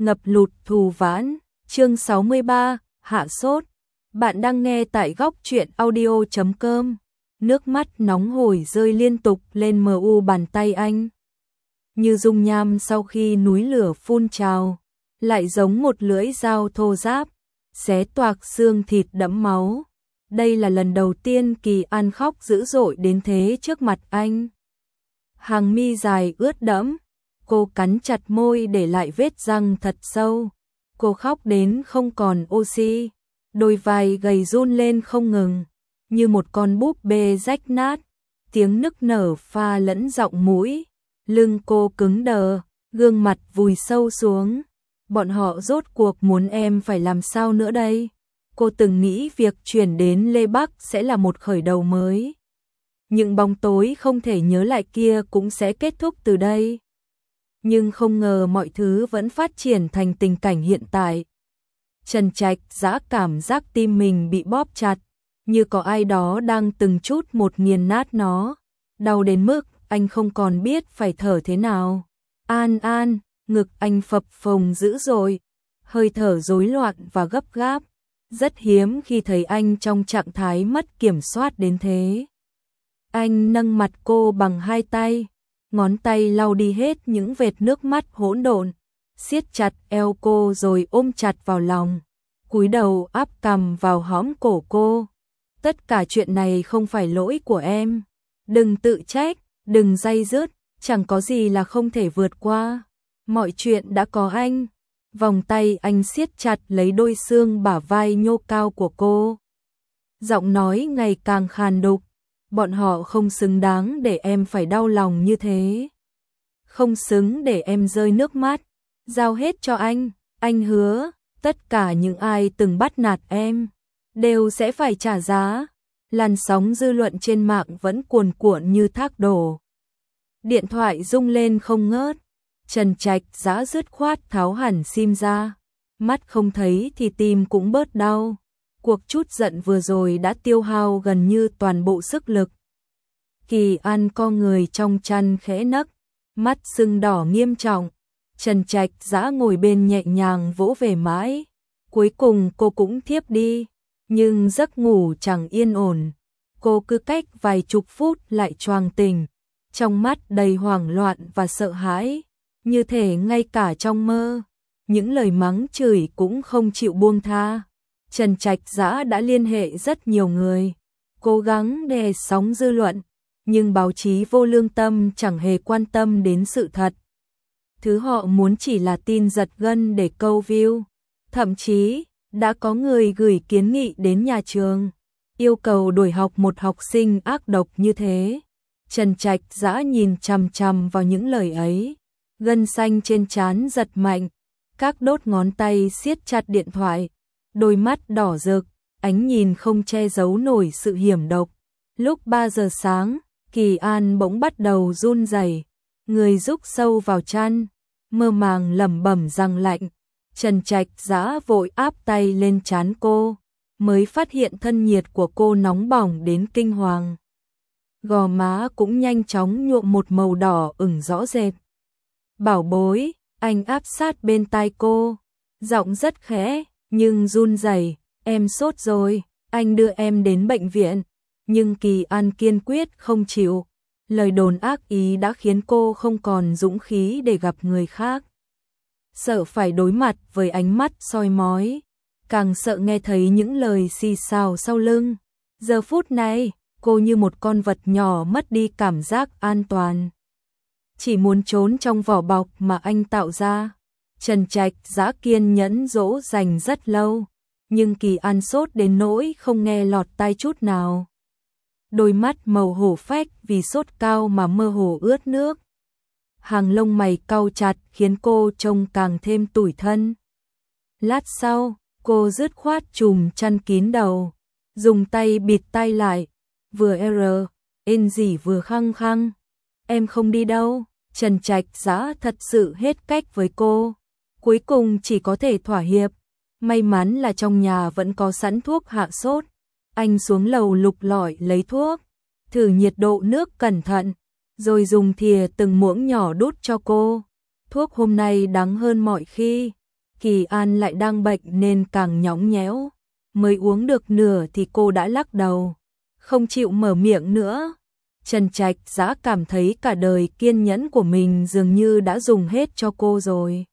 ngập lụt thù vãn, chương 63, hạ sốt. Bạn đang nghe tại góc truyện audio.com. Nước mắt nóng hổi rơi liên tục lên mờ u bàn tay anh. Như dung nham sau khi núi lửa phun trào, lại giống một lưỡi dao thô ráp, xé toạc xương thịt đẫm máu. Đây là lần đầu tiên Kỳ An khóc dữ dội đến thế trước mặt anh. Hàng mi dài ướt đẫm, cô cắn chặt môi để lại vết răng thật sâu. Cô khóc đến không còn oxy, đôi vai gầy run lên không ngừng, như một con búp bê rách nát. Tiếng nức nở pha lẫn giọng mũi, lưng cô cứng đờ, gương mặt vùi sâu xuống. Bọn họ rốt cuộc muốn em phải làm sao nữa đây? Cô từng nghĩ việc chuyển đến Lê Bắc sẽ là một khởi đầu mới. Những bóng tối không thể nhớ lại kia cũng sẽ kết thúc từ đây. Nhưng không ngờ mọi thứ vẫn phát triển thành tình cảnh hiện tại. Trần Trạch Dã cảm giác tim mình bị bóp chặt, như có ai đó đang từng chút một nghiền nát nó. Đau đến mức anh không còn biết phải thở thế nào. An, ngực anh phập phồng dữ dội, hơi thở rối loạn và gấp gáp. Rất hiếm khi thấy anh trong trạng thái mất kiểm soát đến thế. Anh nâng mặt cô bằng hai tay, ngón tay lau đi hết những vệt nước mắt hỗn độn, siết chặt eo cô rồi ôm chặt vào lòng, cúi đầu áp cằm vào hõm cổ cô. Tất cả chuyện này không phải lỗi của em. Đừng tự trách, đừng day dứt, chẳng có gì là không thể vượt qua. Mọi chuyện đã có anh. Vòng tay anh siết chặt lấy đôi xương bả vai nhô cao của cô. Giọng nói ngày càng khàn đục. Bọn họ không xứng đáng để em phải đau lòng như thế. Không xứng để em rơi nước mắt. Giao hết cho anh hứa, tất cả những ai từng bắt nạt em đều sẽ phải trả giá. Làn sóng dư luận trên mạng vẫn cuồn cuộn như thác đổ. Điện thoại rung lên không ngớt. Trần Trạch Dã dứt khoát tháo hẳn sim ra. Mắt không thấy thì tim cũng bớt đau. Cuộc trút giận vừa rồi đã tiêu hao gần như toàn bộ sức lực. Kỳ An co người trong chăn khẽ nấc, mắt sưng đỏ nghiêm trọng. Trần Trạch Dã ngồi bên nhẹ nhàng vỗ về mãi. Cuối cùng cô cũng thiếp đi, nhưng giấc ngủ chẳng yên ổn. Cô cứ cách vài chục phút lại choàng tỉnh, trong mắt đầy hoảng loạn và sợ hãi, như thể ngay cả trong mơ, những lời mắng chửi cũng không chịu buông tha. Trần Trạch Dã đã liên hệ rất nhiều người, cố gắng đè sóng dư luận, nhưng báo chí vô lương tâm chẳng hề quan tâm đến sự thật. Thứ họ muốn chỉ là tin giật gân để câu view. Thậm chí, đã có người gửi kiến nghị đến nhà trường, yêu cầu đuổi học một học sinh ác độc như thế. Trần Trạch Dã nhìn chằm chằm vào những lời ấy, gân xanh trên trán giật mạnh, các đốt ngón tay siết chặt điện thoại, đôi mắt đỏ rực, ánh nhìn không che giấu nổi sự hiểm độc. Lúc 3 giờ sáng, Kỳ An bỗng bắt đầu run rẩy, người rúc sâu vào chăn, mơ màng lẩm bẩm rằng lạnh. Trần Trạch Dã vội áp tay lên trán cô, mới phát hiện thân nhiệt của cô nóng bỏng đến kinh hoàng. Gò má cũng nhanh chóng nhuộm một màu đỏ ửng rõ rệt. Bảo bối, anh áp sát bên tai cô, giọng rất khẽ, nhưng run rẩy, em sốt rồi, anh đưa em đến bệnh viện. Nhưng Kỳ An kiên quyết không chịu, lời đồn ác ý đã khiến cô không còn dũng khí để gặp người khác. Sợ phải đối mặt với ánh mắt soi mói, càng sợ nghe thấy những lời xì xào sau lưng. Giờ phút này, cô như một con vật nhỏ mất đi cảm giác an toàn, chỉ muốn trốn trong vỏ bọc mà anh tạo ra. Trần Trạch Dã kiên nhẫn dỗ dành rất lâu, nhưng Kỳ An sốt đến nỗi không nghe lọt tai chút nào. Đôi mắt màu hổ phách vì sốt cao mà mơ hồ ướt nước. Hàng lông mày cau chặt khiến cô trông càng thêm tủi thân. Lát sau, cô dứt khoát trùm chăn kín đầu, dùng tay bịt tai lại, vừa in gì vừa khăng khăng. Em không đi đâu. Trần Trạch Dã thật sự hết cách với cô, cuối cùng chỉ có thể thỏa hiệp. May mắn là trong nhà vẫn có sẵn thuốc hạ sốt. Anh xuống lầu lục lọi lấy thuốc, thử nhiệt độ nước cẩn thận, rồi dùng thìa từng muỗng nhỏ đút cho cô. Thuốc hôm nay đắng hơn mọi khi, Kỳ An lại đang bệnh nên càng nhõng nhẽo. Mới uống được nửa thì cô đã lắc đầu, không chịu mở miệng nữa. Trần Trạch Dã cảm thấy cả đời kiên nhẫn của mình dường như đã dùng hết cho cô rồi.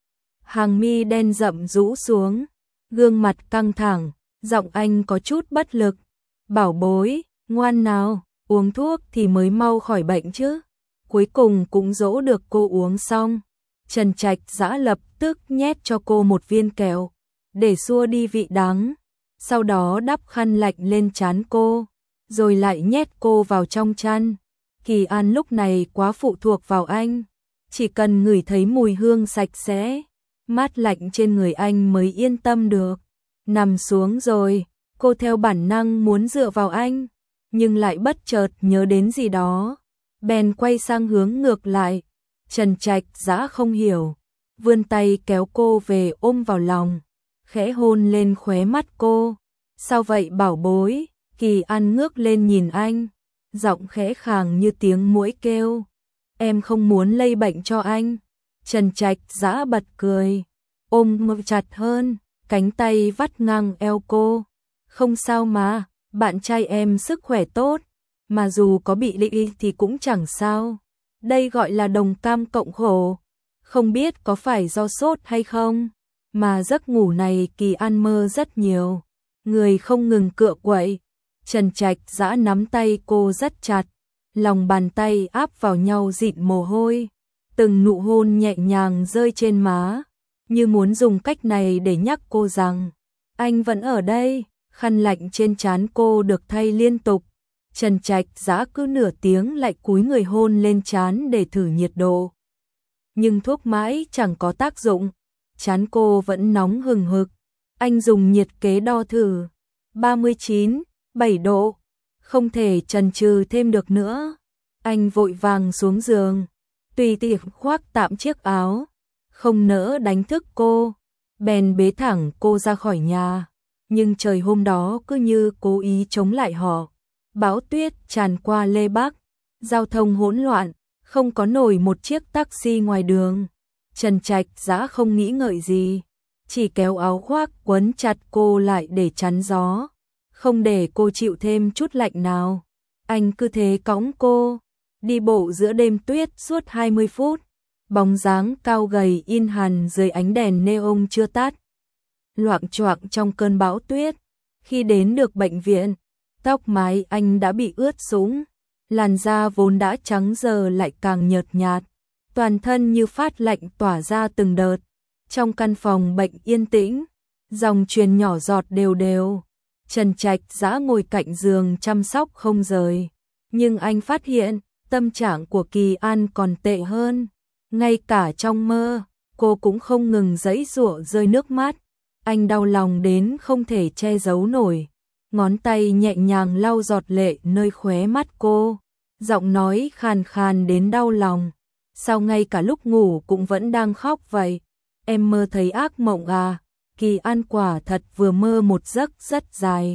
Hàng mi đen rậm rũ xuống, gương mặt căng thẳng, giọng anh có chút bất lực. Bảo bối, ngoan nào, uống thuốc thì mới mau khỏi bệnh chứ. Cuối cùng cũng dỗ được cô uống xong. Trần Trạch Dã lập tức nhét cho cô một viên kẹo, để xua đi vị đắng. Sau đó đắp khăn lạnh lên trán cô, rồi lại nhét cô vào trong chăn. Kỳ An lúc này quá phụ thuộc vào anh, chỉ cần ngửi thấy mùi hương sạch sẽ, mát lạnh trên người anh mới yên tâm được. Nằm xuống rồi, cô theo bản năng muốn dựa vào anh, nhưng lại bất chợt nhớ đến gì đó, bèn quay sang hướng ngược lại. Trần Trạch Dã không hiểu, vươn tay kéo cô về ôm vào lòng, khẽ hôn lên khóe mắt cô. Sao vậy bảo bối? Kỳ An ngước lên nhìn anh, giọng khẽ khàng như tiếng muỗi kêu. Em không muốn lây bệnh cho anh. Trần Trạch Dã bật cười, ôm chặt hơn, cánh tay vắt ngang eo cô. Không sao mà, bạn trai em sức khỏe tốt, mà dù có bị lị thì cũng chẳng sao. Đây gọi là đồng cam cộng khổ. Không biết có phải do sốt hay không, mà giấc ngủ này Kỳ An mơ rất nhiều, người không ngừng cựa quậy. Trần Trạch Dã nắm tay cô rất chặt, lòng bàn tay áp vào nhau dịn mồ hôi, từng nụ hôn nhẹ nhàng rơi trên má, như muốn dùng cách này để nhắc cô rằng anh vẫn ở đây. Khăn lạnh trên trán cô được thay liên tục. Trần Trạch Dã cứ nửa tiếng lại cúi người hôn lên trán để thử nhiệt độ. Nhưng thuốc mãi chẳng có tác dụng, trán cô vẫn nóng hừng hực. Anh dùng nhiệt kế đo thử, 39,7 độ, không thể chần chừ thêm được nữa. Anh vội vàng xuống giường, tùy tiện khoác tạm chiếc áo, không nỡ đánh thức cô, bèn bế thẳng cô ra khỏi nhà. Nhưng trời hôm đó cứ như cố ý chống lại họ. Bão tuyết tràn qua Lê Bắc, giao thông hỗn loạn, không có nổi một chiếc taxi ngoài đường. Trần Trạch Dã không nghĩ ngợi gì, chỉ kéo áo khoác quấn chặt cô lại để chắn gió, không để cô chịu thêm chút lạnh nào. Anh cứ thế cõng cô, đi bộ giữa đêm tuyết suốt 20 phút, bóng dáng cao gầy in hằn dưới ánh đèn neon chưa tắt, loạng choạng trong cơn bão tuyết. Khi đến được bệnh viện, tóc mái anh đã bị ướt sũng, làn da vốn đã trắng giờ lại càng nhợt nhạt, toàn thân như phát lạnh tỏa ra từng đợt. Trong căn phòng bệnh yên tĩnh, dòng truyền nhỏ giọt đều đều. Trần Trạch Dã ngồi cạnh giường chăm sóc không rời, nhưng anh phát hiện tâm trạng của Kỳ An còn tệ hơn. Ngay cả trong mơ, cô cũng không ngừng giãy giụa rơi nước mắt. Anh đau lòng đến không thể che giấu nổi, ngón tay nhẹ nhàng lau giọt lệ nơi khóe mắt cô, giọng nói khàn khàn đến đau lòng. Sao ngay cả lúc ngủ cũng vẫn đang khóc vậy? Em mơ thấy ác mộng à? Kỳ An quả thật vừa mơ một giấc rất dài.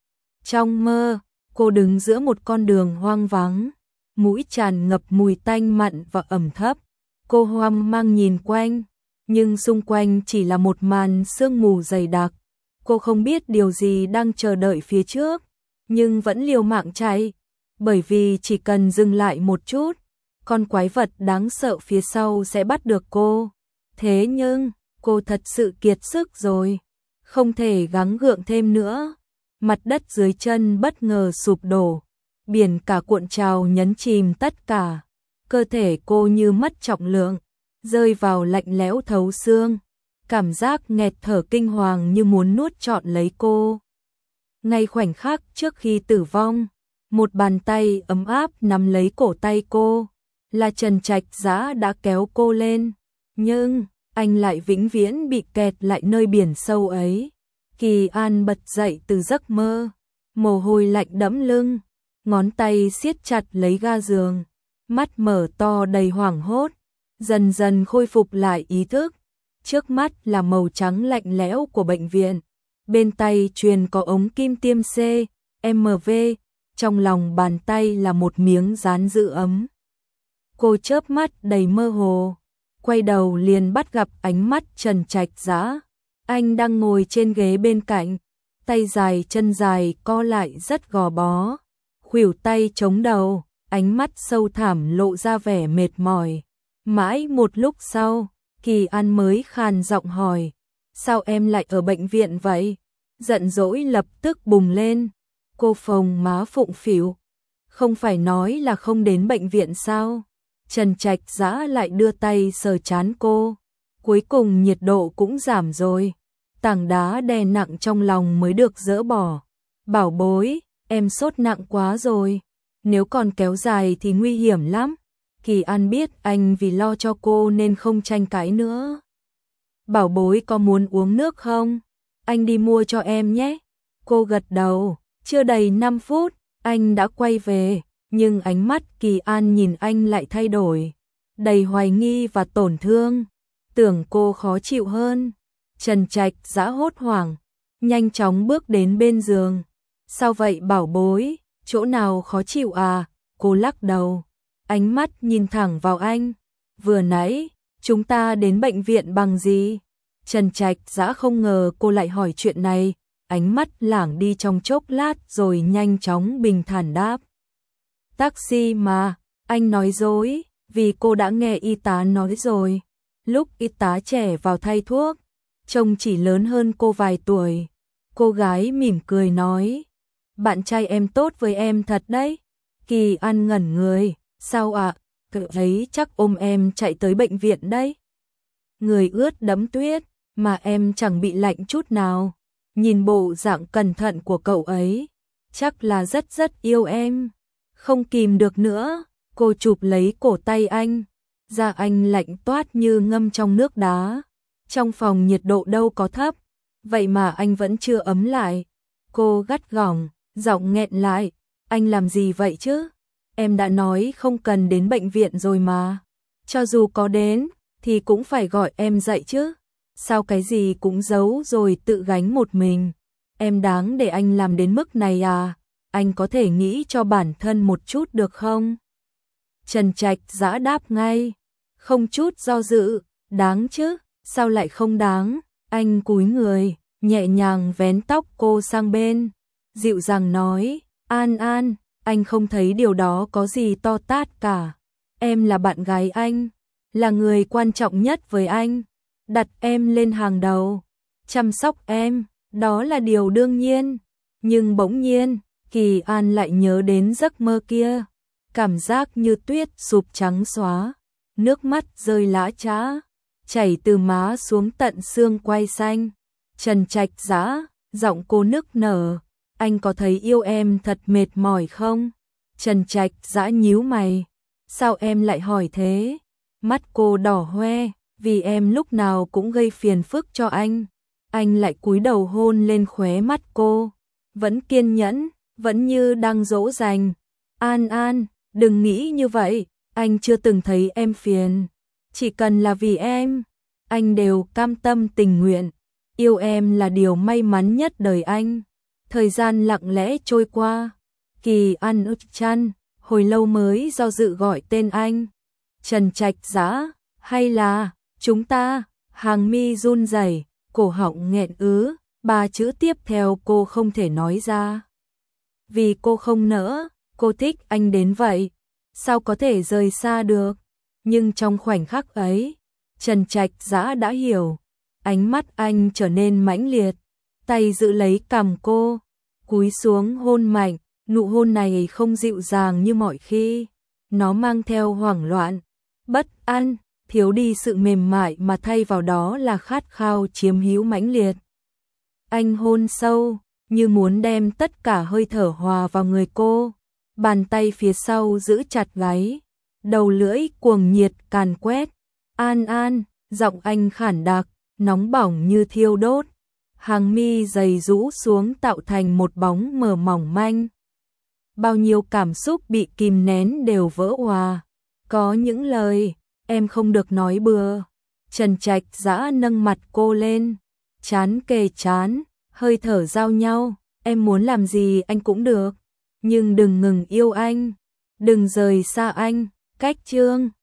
Trong mơ, cô đứng giữa một con đường hoang vắng, mũi tràn ngập mùi tanh mặn và ẩm thấp. Cô hoang mang nhìn quanh, nhưng xung quanh chỉ là một màn sương mù dày đặc. Cô không biết điều gì đang chờ đợi phía trước, nhưng vẫn liều mạng chạy, bởi vì chỉ cần dừng lại một chút, con quái vật đáng sợ phía sau sẽ bắt được cô. Thế nhưng, cô thật sự kiệt sức rồi, không thể gắng gượng thêm nữa. Mặt đất dưới chân bất ngờ sụp đổ, biển cả cuộn trào nhấn chìm tất cả. Cơ thể cô như mất trọng lượng, rơi vào lạnh lẽo thấu xương. Cảm giác nghẹt thở kinh hoàng như muốn nuốt trọn lấy cô. Ngay khoảnh khắc trước khi tử vong, một bàn tay ấm áp nắm lấy cổ tay cô, là Trần Trạch Dã đã kéo cô lên, nhưng anh lại vĩnh viễn bị kẹt lại nơi biển sâu ấy. Kỳ An bật dậy từ giấc mơ, mồ hôi lạnh đẫm lưng, ngón tay siết chặt lấy ga giường, mắt mở to đầy hoảng hốt, dần dần khôi phục lại ý thức. Trước mắt là màu trắng lạnh lẽo của bệnh viện, bên tay truyền có ống kim tiêm CMV, trong lòng bàn tay là một miếng dán giữ ấm. Cô chớp mắt đầy mơ hồ, quay đầu liền bắt gặp ánh mắt Trần Trạch Dã. Anh đang ngồi trên ghế bên cạnh, tay dài chân dài co lại rất gò bó, khuỷu tay chống đầu, ánh mắt sâu thẳm lộ ra vẻ mệt mỏi. Mãi một lúc sau, Kỳ An mới khàn giọng hỏi, sao em lại ở bệnh viện vậy? Giận dỗi lập tức bùng lên, cô phồng má phụng phịu, không phải nói là không đến bệnh viện sao? Trần Trạch Dã lại đưa tay sờ trán cô, cuối cùng nhiệt độ cũng giảm rồi, tảng đá đè nặng trong lòng mới được dỡ bỏ. Bảo bối, em sốt nặng quá rồi, nếu còn kéo dài thì nguy hiểm lắm. Kỳ An biết anh vì lo cho cô nên không tranh cãi nữa. Bảo bối có muốn uống nước không? Anh đi mua cho em nhé. Cô gật đầu, chưa đầy 5 phút, anh đã quay về, nhưng ánh mắt Kỳ An nhìn anh lại thay đổi, đầy hoài nghi và tổn thương, tưởng cô khó chịu hơn. Trần Trạch Dã hốt hoảng, nhanh chóng bước đến bên giường. Sao vậy bảo bối, chỗ nào khó chịu à? Cô lắc đầu, ánh mắt nhìn thẳng vào anh. Vừa nãy, chúng ta đến bệnh viện bằng gì? Trần Trạch Dã không ngờ cô lại hỏi chuyện này, ánh mắt lảng đi trong chốc lát rồi nhanh chóng bình thản đáp. Taxi mà, anh nói dối, vì cô đã nghe y tá nói rồi. Lúc y tá trẻ vào thay thuốc, trông chỉ lớn hơn cô vài tuổi. Cô gái mỉm cười nói, bạn trai em tốt với em thật đấy. Kỳ An ngẩn người, sao ạ? Cậu ấy chắc ôm em chạy tới bệnh viện đấy. Người ướt đẫm tuyết, mà em chẳng bị lạnh chút nào. Nhìn bộ dạng cẩn thận của cậu ấy, chắc là rất rất yêu em. Không kìm được nữa, cô chụp lấy cổ tay anh, da anh lạnh toát như ngâm trong nước đá. Trong phòng nhiệt độ đâu có thấp, vậy mà anh vẫn chưa ấm lại. Cô gắt gỏng, giọng nghẹn lại, anh làm gì vậy chứ? Em đã nói không cần đến bệnh viện rồi mà. Cho dù có đến, thì cũng phải gọi em dậy chứ. Sao cái gì cũng giấu rồi tự gánh một mình? Em đáng để anh làm đến mức này à? Anh có thể nghĩ cho bản thân một chút được không? Trần Trạch Dã đáp ngay, không chút do dự, đáng chứ, sao lại không đáng? Anh cúi người, nhẹ nhàng vén tóc cô sang bên, dịu dàng nói, An An, anh không thấy điều đó có gì to tát cả. Em là bạn gái anh, là người quan trọng nhất với anh, đặt em lên hàng đầu, chăm sóc em, đó là điều đương nhiên. Nhưng bỗng nhiên, Kỳ An lại nhớ đến giấc mơ kia, cảm giác như tuyết sụp trắng xóa, nước mắt rơi lã chã, chảy từ má xuống tận xương quai xanh. Trần Trạch Dã, giọng cô nức nở, anh có thấy yêu em thật mệt mỏi không? Trần Trạch Dã nhíu mày, sao em lại hỏi thế? Mắt cô đỏ hoe, vì em lúc nào cũng gây phiền phức cho anh. Anh lại cúi đầu hôn lên khóe mắt cô, vẫn kiên nhẫn, vẫn như đang dỗ dành. An An, đừng nghĩ như vậy, anh chưa từng thấy em phiền. Chỉ cần là vì em, anh đều cam tâm tình nguyện. Yêu em là điều may mắn nhất đời anh. Thời gian lặng lẽ trôi qua, Kỳ An ức chăn, hồi lâu mới do dự gọi tên anh. Trần Trạch Dã, hay là chúng ta? Hàng mi run rẩy, cổ họng nghẹn ứ, ba chữ tiếp theo cô không thể nói ra. Vì cô không nỡ, cô thích anh đến vậy, sao có thể rời xa được? Nhưng trong khoảnh khắc ấy, Trần Trạch Dã đã hiểu, ánh mắt anh trở nên mãnh liệt, tay giữ lấy cằm cô, cúi xuống hôn mạnh, nụ hôn này không dịu dàng như mọi khi, nó mang theo hoảng loạn, bất an, thiếu đi sự mềm mại mà thay vào đó là khát khao chiếm hữu mãnh liệt. Anh hôn sâu, như muốn đem tất cả hơi thở hòa vào người cô, bàn tay phía sau giữ chặt gáy, đầu lưỡi cuồng nhiệt càn quét. An An, giọng anh khản đặc, nóng bỏng như thiêu đốt, hàng mi dày rũ xuống tạo thành một bóng mờ mỏng manh. Bao nhiêu cảm xúc bị kìm nén đều vỡ òa. Có những lời em không được nói bừa. Trần Trạch Dã nâng mặt cô lên, trán kề trán, hơi thở giao nhau. Em muốn làm gì anh cũng được, nhưng đừng ngừng yêu anh, đừng rời xa anh. Cách chương